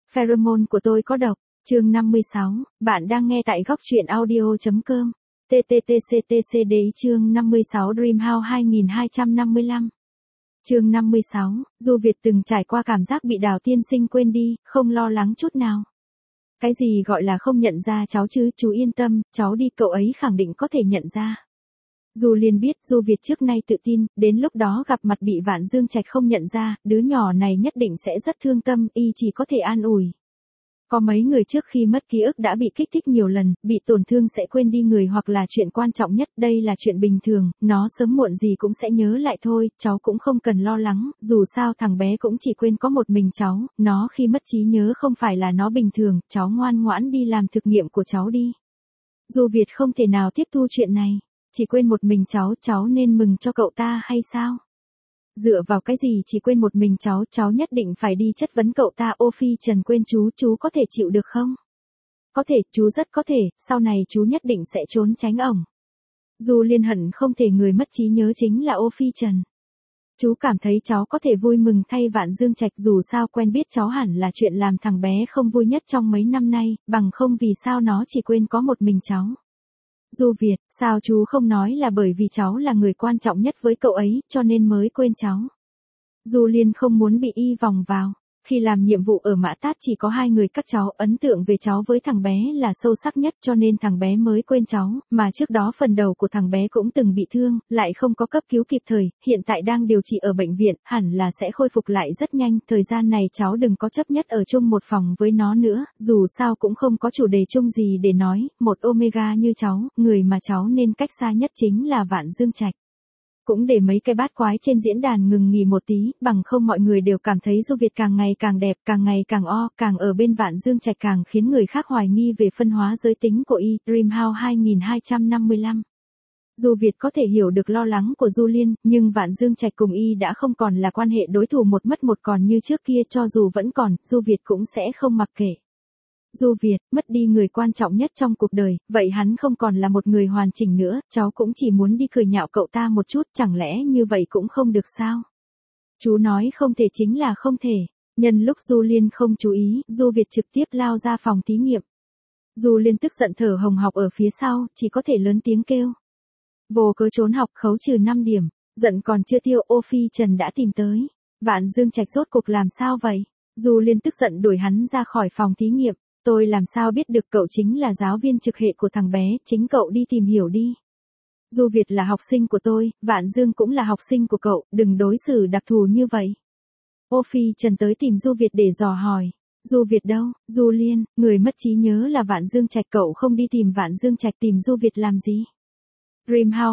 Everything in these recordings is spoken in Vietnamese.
Pheromone của tôi có độc. Chương 56, bạn đang nghe tại góc truyện audio.com. TTTCTCD chương 56 Dreamhouse 2255. Chương 56, Du Việt từng trải qua cảm giác bị Đào tiên sinh quên đi, không lo lắng chút nào. Cái gì gọi là không nhận ra cháu chứ, chú yên tâm, cháu đi cậu ấy khẳng định có thể nhận ra. Du Liên biết Du Việt trước nay tự tin, đến lúc đó gặp mặt bị Vạn Dương Trạch không nhận ra, đứa nhỏ này nhất định sẽ rất thương tâm, y chỉ có thể an ủi. Có mấy người trước khi mất ký ức đã bị kích thích nhiều lần, bị tổn thương sẽ quên đi người hoặc là chuyện quan trọng nhất, đây là chuyện bình thường, nó sớm muộn gì cũng sẽ nhớ lại thôi, cháu cũng không cần lo lắng, dù sao thằng bé cũng chỉ quên có một mình cháu, nó khi mất trí nhớ không phải là nó bình thường, cháu ngoan ngoãn đi làm thực nghiệm của cháu đi. Du Việt không thể nào tiếp thu chuyện này, chỉ quên một mình cháu nên mừng cho cậu ta hay sao? Dựa vào cái gì chỉ quên một mình cháu nhất định phải đi chất vấn cậu ta. Ô Phi Trần quên chú có thể chịu được không? Có thể, chú rất có thể, sau này chú nhất định sẽ trốn tránh ổng. Du Liên hận không thể người mất trí nhớ chính là Ô Phi Trần. Chú cảm thấy cháu có thể vui mừng thay Vạn Dương Trạch, dù sao quen biết cháu hẳn là chuyện làm thằng bé không vui nhất trong mấy năm nay, bằng không vì sao nó chỉ quên có một mình cháu. Du Việt, sao chú không nói là bởi vì cháu là người quan trọng nhất với cậu ấy, cho nên mới quên cháu. Du Liên không muốn bị y vòng vào. Khi làm nhiệm vụ ở Mã Tát chỉ có 2 người các cháu, ấn tượng về cháu với thằng bé là sâu sắc nhất cho nên thằng bé mới quên cháu, mà trước đó phần đầu của thằng bé cũng từng bị thương, lại không có cấp cứu kịp thời, hiện tại đang điều trị ở bệnh viện, hẳn là sẽ khôi phục lại rất nhanh, thời gian này cháu đừng có chấp nhất ở chung một phòng với nó nữa, dù sao cũng không có chủ đề chung gì để nói, một Omega như cháu, người mà cháu nên cách xa nhất chính là Vạn Dương Trạch. Cũng để mấy cái bát quái trên diễn đàn ngừng nghỉ một tí, bằng không mọi người đều cảm thấy Du Việt càng ngày càng đẹp, càng ngày càng càng ở bên Vạn Dương Trạch càng khiến người khác hoài nghi về phân hóa giới tính của y. Dreamhouse 2255. Du Việt có thể hiểu được lo lắng của Du Liên, nhưng Vạn Dương Trạch cùng y đã không còn là quan hệ đối thủ một mất một còn như trước kia, cho dù vẫn còn, Du Việt cũng sẽ không mặc kệ. Du Việt, mất đi người quan trọng nhất trong cuộc đời, vậy hắn không còn là một người hoàn chỉnh nữa, cháu cũng chỉ muốn đi cười nhạo cậu ta một chút, chẳng lẽ như vậy cũng không được sao? Chú nói không thể chính là không thể. Nhân lúc Du Liên không chú ý, Du Việt trực tiếp lao ra phòng thí nghiệm. Du Liên tức giận thở hồng hộc ở phía sau, chỉ có thể lớn tiếng kêu. Vô cớ trốn học, khấu trừ 5 điểm, giận còn chưa tiêu, Ô Phi Trần đã tìm tới. Vạn Dương Trạch rốt cục làm sao vậy? Du Liên tức giận đuổi hắn ra khỏi phòng thí nghiệm. Tôi làm sao biết được, cậu chính là giáo viên trực hệ của thằng bé, chính cậu đi tìm hiểu đi. Du Việt là học sinh của tôi, Vạn Dương cũng là học sinh của cậu, đừng đối xử đặc thù như vậy. Ô Phi Trần tới tìm Du Việt để dò hỏi. Du Việt đâu? Du Liên, người mất trí nhớ là Vạn Dương Trạch, cậu không đi tìm Vạn Dương Trạch tìm Du Việt làm gì? Dreamhouse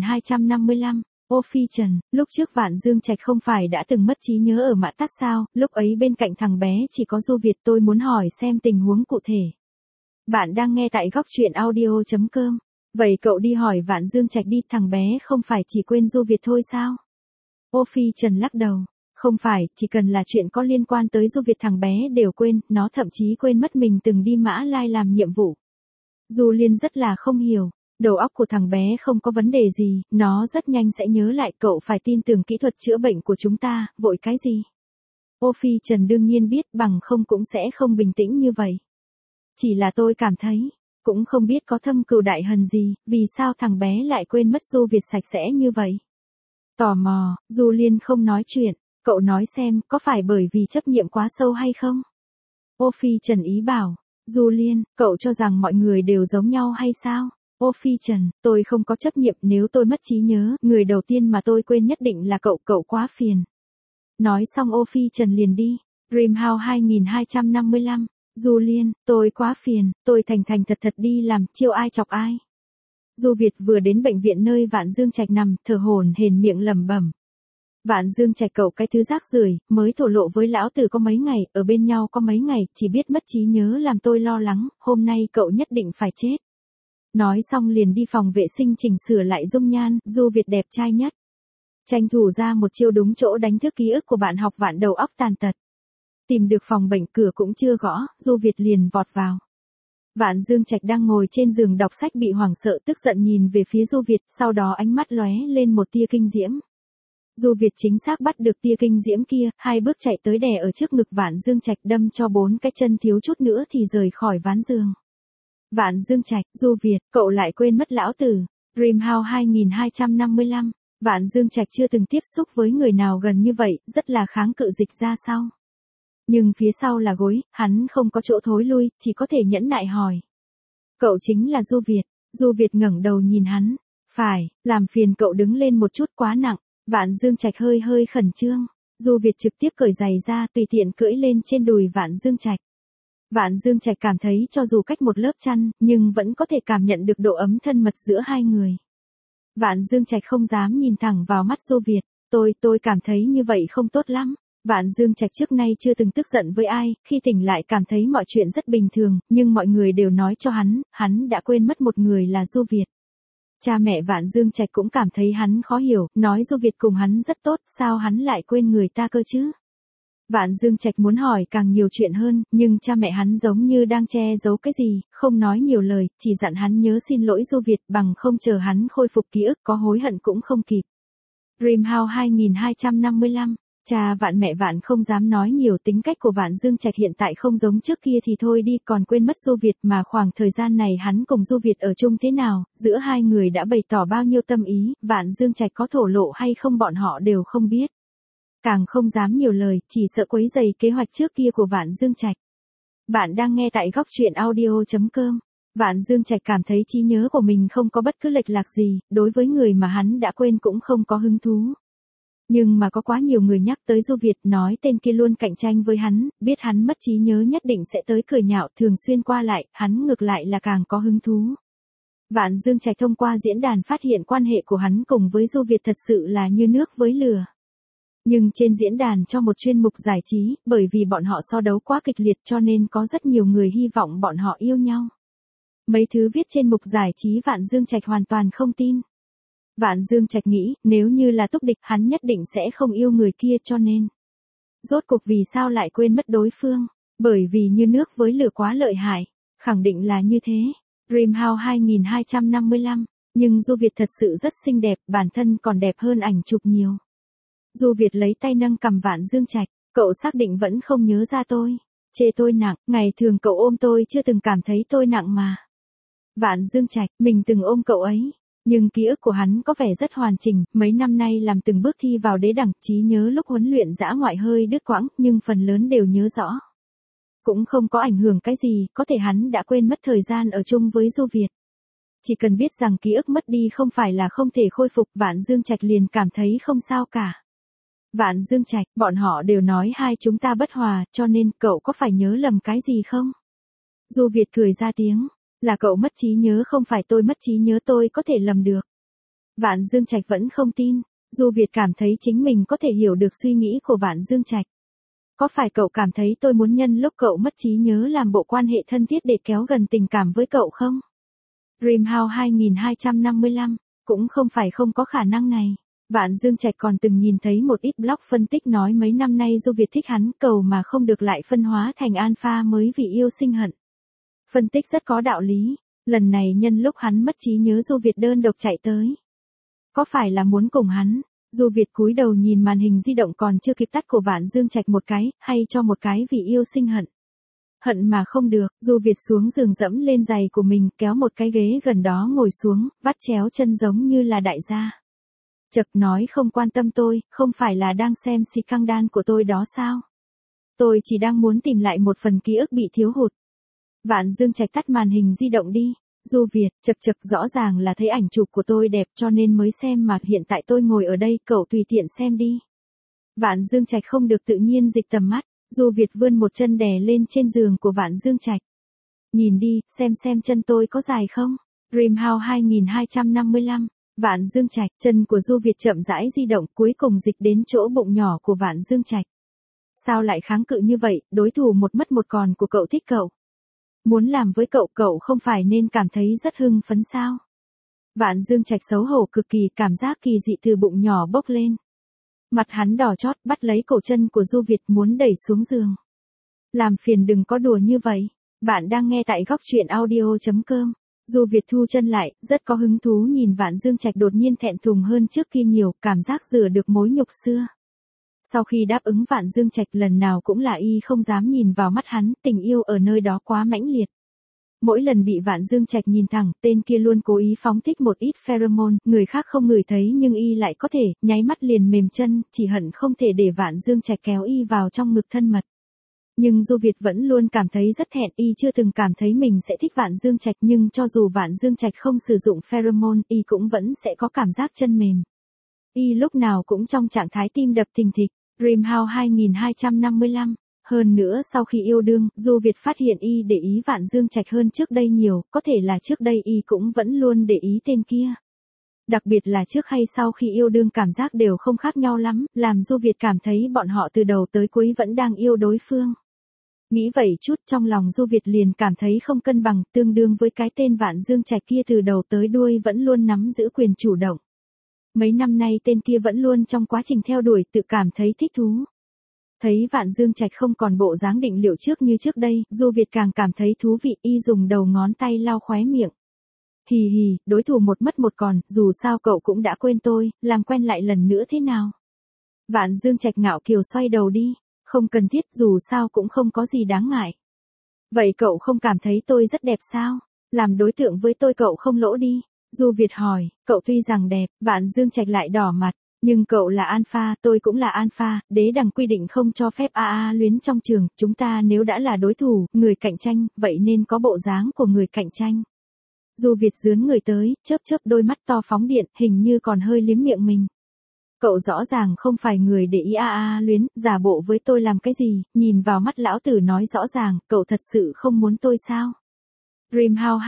2255. Ô Phi Trần, lúc trước Vạn Dương Trạch không phải đã từng mất trí nhớ ở Mã Tát sao, lúc ấy bên cạnh thằng bé chỉ có Du Việt, tôi muốn hỏi xem tình huống cụ thể. Bạn đang nghe tại góc truyện audio.com. Vậy cậu đi hỏi Vạn Dương Trạch đi, thằng bé không phải chỉ quên Du Việt thôi sao? Ô Phi Trần lắc đầu, không phải, chỉ cần là chuyện có liên quan tới Du Việt thằng bé đều quên, nó thậm chí quên mất mình từng đi Mã Lai làm nhiệm vụ. Du Liên rất là không hiểu. Đầu óc của thằng bé không có vấn đề gì, nó rất nhanh sẽ nhớ lại, cậu phải tin tưởng kỹ thuật chữa bệnh của chúng ta, vội cái gì? Ô Phi Trần đương nhiên biết, bằng không cũng sẽ không bình tĩnh như vậy. Chỉ là tôi cảm thấy, cũng không biết có thâm cừu đại hận gì, vì sao thằng bé lại quên mất Du Việt sạch sẽ như vậy? Tò mò, Du Liên không nói chuyện, cậu nói xem, có phải bởi vì chấp nhiệm quá sâu hay không? Ô Phi Trần ý bảo, Du Liên, cậu cho rằng mọi người đều giống nhau hay sao? Ô Phi Trần, tôi không có chấp nhiệm, nếu tôi mất trí nhớ, người đầu tiên mà tôi quên nhất định là cậu quá phiền. Nói xong Ô Phi Trần liền đi. Dreamhouse 2255. Du Liên, tôi quá phiền, tôi thành thật đi làm, chiêu ai chọc ai. Du Việt vừa đến bệnh viện nơi Vạn Dương Trạch nằm, thở hổn hển miệng lẩm bẩm. Vạn Dương Trạch, cậu cái thứ rác rưởi, mới thổ lộ với lão tử có mấy ngày, ở bên nhau có mấy ngày, chỉ biết mất trí nhớ làm tôi lo lắng, hôm nay cậu nhất định phải chết. Nói xong liền đi phòng vệ sinh chỉnh sửa lại dung nhan, Du Việt đẹp trai nhất. Tranh thủ ra một chiêu đúng chỗ đánh thức ký ức của bạn học Vạn đầu óc tàn tật. Tìm được phòng bệnh, cửa cũng chưa gõ, Du Việt liền vọt vào. Vạn Dương Trạch đang ngồi trên giường đọc sách bị hoảng sợ tức giận nhìn về phía Du Việt, sau đó ánh mắt lóe lên một tia kinh diễm. Du Việt chính xác bắt được tia kinh diễm kia, 2 bước chạy tới đè ở trước ngực Vạn Dương Trạch, đâm cho 4 cái chân thiếu chút nữa thì rời khỏi ván giường. Vạn Dương Trạch, Du Việt, cậu lại quên mất lão tử. Dreamhouse 2255. Vạn Dương Trạch chưa từng tiếp xúc với người nào gần như vậy, rất là kháng cự dịch ra sau. Nhưng phía sau là gối, hắn không có chỗ thối lui, chỉ có thể nhẫn nại hỏi. Cậu chính là Du Việt. Du Việt ngẩng đầu nhìn hắn. Phải, làm phiền cậu đứng lên một chút, quá nặng. Vạn Dương Trạch hơi hơi khẩn trương. Du Việt trực tiếp cởi giày ra, tùy tiện cưỡi lên trên đùi Vạn Dương Trạch. Vạn Dương Trạch cảm thấy cho dù cách một lớp chăn, nhưng vẫn có thể cảm nhận được độ ấm thân mật giữa hai người. Vạn Dương Trạch không dám nhìn thẳng vào mắt Du Việt. Tôi cảm thấy như vậy không tốt lắm. Vạn Dương Trạch trước nay chưa từng tức giận với ai, khi tỉnh lại cảm thấy mọi chuyện rất bình thường, nhưng mọi người đều nói cho hắn đã quên mất một người là Du Việt. Cha mẹ Vạn Dương Trạch cũng cảm thấy hắn khó hiểu, nói Du Việt cùng hắn rất tốt, sao hắn lại quên người ta cơ chứ? Vạn Dương Trạch muốn hỏi càng nhiều chuyện hơn, nhưng cha mẹ hắn giống như đang che giấu cái gì, không nói nhiều lời, chỉ dặn hắn nhớ xin lỗi Du Việt, bằng không chờ hắn khôi phục ký ức có hối hận cũng không kịp. Dreamhouse 2255. Cha Vạn mẹ Vạn không dám nói nhiều, tính cách của Vạn Dương Trạch hiện tại không giống trước kia thì thôi đi, còn quên mất Du Việt, mà khoảng thời gian này hắn cùng Du Việt ở chung thế nào, giữa hai người đã bày tỏ bao nhiêu tâm ý, Vạn Dương Trạch có thổ lộ hay không bọn họ đều không biết. Càng không dám nhiều lời, chỉ sợ quấy rầy kế hoạch trước kia của Vạn Dương Trạch. Bạn đang nghe tại góc truyện audio.com. Vạn Dương Trạch cảm thấy trí nhớ của mình không có bất cứ lệch lạc gì, đối với người mà hắn đã quên cũng không có hứng thú. Nhưng mà có quá nhiều người nhắc tới Du Việt, nói tên kia luôn cạnh tranh với hắn, biết hắn mất trí nhớ nhất định sẽ tới cười nhạo, thường xuyên qua lại, hắn ngược lại là càng có hứng thú. Vạn Dương Trạch thông qua diễn đàn phát hiện quan hệ của hắn cùng với Du Việt thật sự là như nước với lửa. Nhưng trên diễn đàn cho một chuyên mục giải trí, bởi vì bọn họ so đấu quá kịch liệt cho nên có rất nhiều người hy vọng bọn họ yêu nhau. Mấy thứ viết trên mục giải trí Vạn Dương Trạch hoàn toàn không tin. Vạn Dương Trạch nghĩ, nếu như là túc địch hắn nhất định sẽ không yêu người kia cho nên. Rốt cuộc vì sao lại quên mất đối phương? Bởi vì như nước với lửa quá lợi hại. Khẳng định là như thế. Dreamhouse 2255. Nhưng Du Việt thật sự rất xinh đẹp, bản thân còn đẹp hơn ảnh chụp nhiều. Du Việt lấy tay nâng cằm Vạn Dương Trạch. Cậu xác định vẫn không nhớ ra tôi. Chê tôi nặng, ngày thường cậu ôm tôi chưa từng cảm thấy tôi nặng mà. Vạn Dương Trạch, mình từng ôm cậu ấy. Nhưng ký ức của hắn có vẻ rất hoàn chỉnh, mấy năm nay làm từng bước thi vào đế đẳng, trí nhớ lúc huấn luyện dã ngoại hơi đứt quãng, nhưng phần lớn đều nhớ rõ. Cũng không có ảnh hưởng cái gì, có thể hắn đã quên mất thời gian ở chung với Du Việt. Chỉ cần biết rằng ký ức mất đi không phải là không thể khôi phục, Vạn Dương Trạch liền cảm thấy không sao cả. Vạn Dương Trạch, bọn họ đều nói hai chúng ta bất hòa, cho nên cậu có phải nhớ lầm cái gì không? Du Việt cười ra tiếng. Là cậu mất trí nhớ không phải tôi mất trí nhớ, tôi có thể lầm được. Vạn Dương Trạch vẫn không tin. Du Việt cảm thấy chính mình có thể hiểu được suy nghĩ của Vạn Dương Trạch. Có phải cậu cảm thấy tôi muốn nhân lúc cậu mất trí nhớ làm bộ quan hệ thân thiết để kéo gần tình cảm với cậu không? Dreamhouse 2255. Cũng không phải không có khả năng này. Vạn Dương Trạch còn từng nhìn thấy một ít blog phân tích nói mấy năm nay Du Việt thích hắn, cầu mà không được lại phân hóa thành alpha mới vì yêu sinh hận. Phân tích rất có đạo lý, lần này nhân lúc hắn mất trí nhớ Du Việt đơn độc chạy tới. Có phải là muốn cùng hắn? Du Việt cúi đầu nhìn màn hình di động còn chưa kịp tắt của Vạn Dương Trạch một cái, hay cho một cái vì yêu sinh hận. Hận mà không được, Du Việt xuống giường dẫm lên giày của mình, kéo một cái ghế gần đó ngồi xuống, vắt chéo chân giống như là đại gia. Chật nói không quan tâm tôi, không phải là đang xem si căng đan của tôi đó sao? Tôi chỉ đang muốn tìm lại một phần ký ức bị thiếu hụt. Vạn Dương Trạch tắt màn hình di động đi. Du Việt, chật rõ ràng là thấy ảnh chụp của tôi đẹp cho nên mới xem mà, hiện tại tôi ngồi ở đây, cậu tùy tiện xem đi. Vạn Dương Trạch không được tự nhiên dịch tầm mắt, Du Việt vươn một chân đè lên trên giường của Vạn Dương Trạch. Nhìn đi, xem chân tôi có dài không? Dreamhouse 2255. Vạn Dương Trạch, chân của Du Việt chậm rãi di động, cuối cùng dịch đến chỗ bụng nhỏ của Vạn Dương Trạch. Sao lại kháng cự như vậy, đối thủ một mất một còn của cậu thích cậu. Muốn làm với cậu, cậu không phải nên cảm thấy rất hưng phấn sao? Vạn Dương Trạch xấu hổ cực kỳ, cảm giác kỳ dị từ bụng nhỏ bốc lên. Mặt hắn đỏ chót, bắt lấy cổ chân của Du Việt muốn đẩy xuống giường. Làm phiền đừng có đùa như vậy. Bạn đang nghe tại góc truyện audio.com. Du Việt thu chân lại, rất có hứng thú nhìn Vạn Dương Trạch đột nhiên thẹn thùng hơn trước kia nhiều, cảm giác rửa được mối nhục xưa. Sau khi đáp ứng Vạn Dương Trạch lần nào cũng là y không dám nhìn vào mắt hắn, tình yêu ở nơi đó quá mãnh liệt. Mỗi lần bị Vạn Dương Trạch nhìn thẳng, tên kia luôn cố ý phóng thích một ít pheromone, người khác không ngửi thấy nhưng y lại có thể, nháy mắt liền mềm chân, chỉ hận không thể để Vạn Dương Trạch kéo y vào trong ngực thân mật. Nhưng Du Việt vẫn luôn cảm thấy rất thẹn, y chưa từng cảm thấy mình sẽ thích Vạn Dương Trạch, nhưng cho dù Vạn Dương Trạch không sử dụng pheromone, y cũng vẫn sẽ có cảm giác chân mềm. Y lúc nào cũng trong trạng thái tim đập thình thịch. Dreamhouse 2255. Hơn nữa sau khi yêu đương, Du Việt phát hiện y để ý Vạn Dương Trạch hơn trước đây nhiều, có thể là trước đây y cũng vẫn luôn để ý tên kia. Đặc biệt là trước hay sau khi yêu đương cảm giác đều không khác nhau lắm, làm Du Việt cảm thấy bọn họ từ đầu tới cuối vẫn đang yêu đối phương. Nghĩ vậy chút trong lòng Du Việt liền cảm thấy không cân bằng, tương đương với cái tên Vạn Dương Trạch kia từ đầu tới đuôi vẫn luôn nắm giữ quyền chủ động. Mấy năm nay tên kia vẫn luôn trong quá trình theo đuổi tự cảm thấy thích thú. Thấy Vạn Dương Trạch không còn bộ dáng định liệu trước như trước đây, Du Việt càng cảm thấy thú vị, y dùng đầu ngón tay lau khóe miệng. Hì hì, đối thủ một mất một còn, dù sao cậu cũng đã quên tôi, làm quen lại lần nữa thế nào. Vạn Dương Trạch ngạo kiều xoay đầu đi, không cần thiết, dù sao cũng không có gì đáng ngại. Vậy cậu không cảm thấy tôi rất đẹp sao? Làm đối tượng với tôi cậu không lỗ đi. Du Việt hỏi, cậu tuy rằng đẹp, Vạn Dương Trạch lại đỏ mặt, nhưng cậu là alpha, tôi cũng là alpha, đế đằng quy định không cho phép AA luyến trong trường, chúng ta nếu đã là đối thủ, người cạnh tranh, vậy nên có bộ dáng của người cạnh tranh. Du Việt dướn người tới, chớp chớp đôi mắt to phóng điện, hình như còn hơi liếm miệng mình. Cậu rõ ràng không phải người để ý AA luyến, giả bộ với tôi làm cái gì, nhìn vào mắt lão tử nói rõ ràng, cậu thật sự không muốn tôi sao? Dreamhouse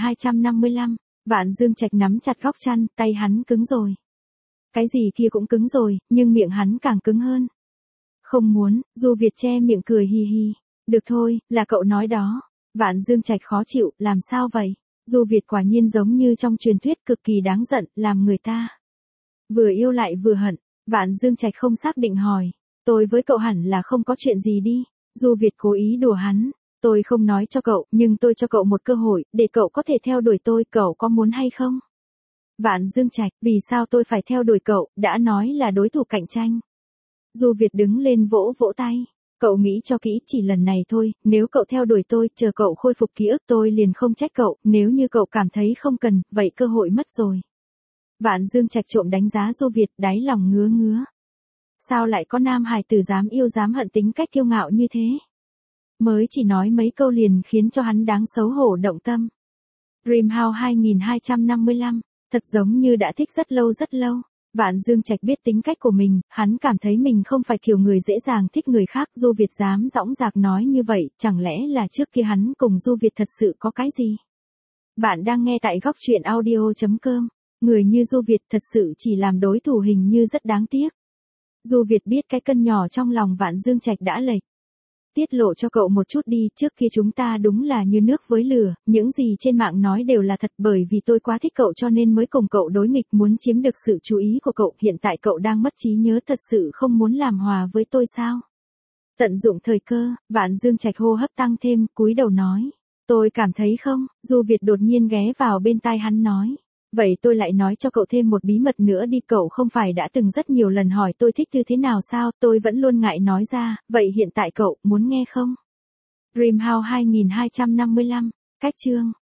2255. Vạn Dương Trạch nắm chặt góc chăn, tay hắn cứng rồi. Cái gì kia cũng cứng rồi, nhưng miệng hắn càng cứng hơn. Không muốn, Du Việt che miệng cười hi hi. Được thôi, là cậu nói đó. Vạn Dương Trạch khó chịu, làm sao vậy? Du Việt quả nhiên giống như trong truyền thuyết cực kỳ đáng giận, làm người ta vừa yêu lại vừa hận. Vạn Dương Trạch không xác định hỏi. Tôi với cậu hẳn là không có chuyện gì đi. Du Việt cố ý đùa hắn. Tôi không nói cho cậu, nhưng tôi cho cậu một cơ hội, để cậu có thể theo đuổi tôi, cậu có muốn hay không? Vạn Dương Trạch, vì sao tôi phải theo đuổi cậu, đã nói là đối thủ cạnh tranh. Du Việt đứng lên vỗ vỗ tay. Cậu nghĩ cho kỹ, chỉ lần này thôi, nếu cậu theo đuổi tôi, chờ cậu khôi phục ký ức tôi liền không trách cậu, nếu như cậu cảm thấy không cần, vậy cơ hội mất rồi. Vạn Dương Trạch trộm đánh giá Du Việt, đáy lòng ngứa ngứa. Sao lại có nam hài tử dám yêu dám hận tính cách kiêu ngạo như thế? Mới chỉ nói mấy câu liền khiến cho hắn đáng xấu hổ động tâm. Dreamhouse 2255, thật giống như đã thích rất lâu rất lâu. Vạn Dương Trạch biết tính cách của mình, hắn cảm thấy mình không phải kiểu người dễ dàng thích người khác. Du Việt dám dõng dạc nói như vậy, chẳng lẽ là trước kia hắn cùng Du Việt thật sự có cái gì? Bạn đang nghe tại góc truyện audio.com. Người như Du Việt thật sự chỉ làm đối thủ hình như rất đáng tiếc. Du Việt biết cái cân nhỏ trong lòng Vạn Dương Trạch đã lệch. Tiết lộ cho cậu một chút đi, trước kia chúng ta đúng là như nước với lửa, những gì trên mạng nói đều là thật, bởi vì tôi quá thích cậu cho nên mới cùng cậu đối nghịch, muốn chiếm được sự chú ý của cậu, hiện tại cậu đang mất trí nhớ, thật sự không muốn làm hòa với tôi sao? Tận dụng thời cơ, Vạn Dương Trạch hô hấp tăng thêm, cúi đầu nói. Tôi cảm thấy không, Du Việt đột nhiên ghé vào bên tai hắn nói. Vậy tôi lại nói cho cậu thêm một bí mật nữa đi, cậu không phải đã từng rất nhiều lần hỏi tôi thích như thế nào sao, tôi vẫn luôn ngại nói ra, vậy hiện tại cậu muốn nghe không? Dreamhouse 2255, cách chương.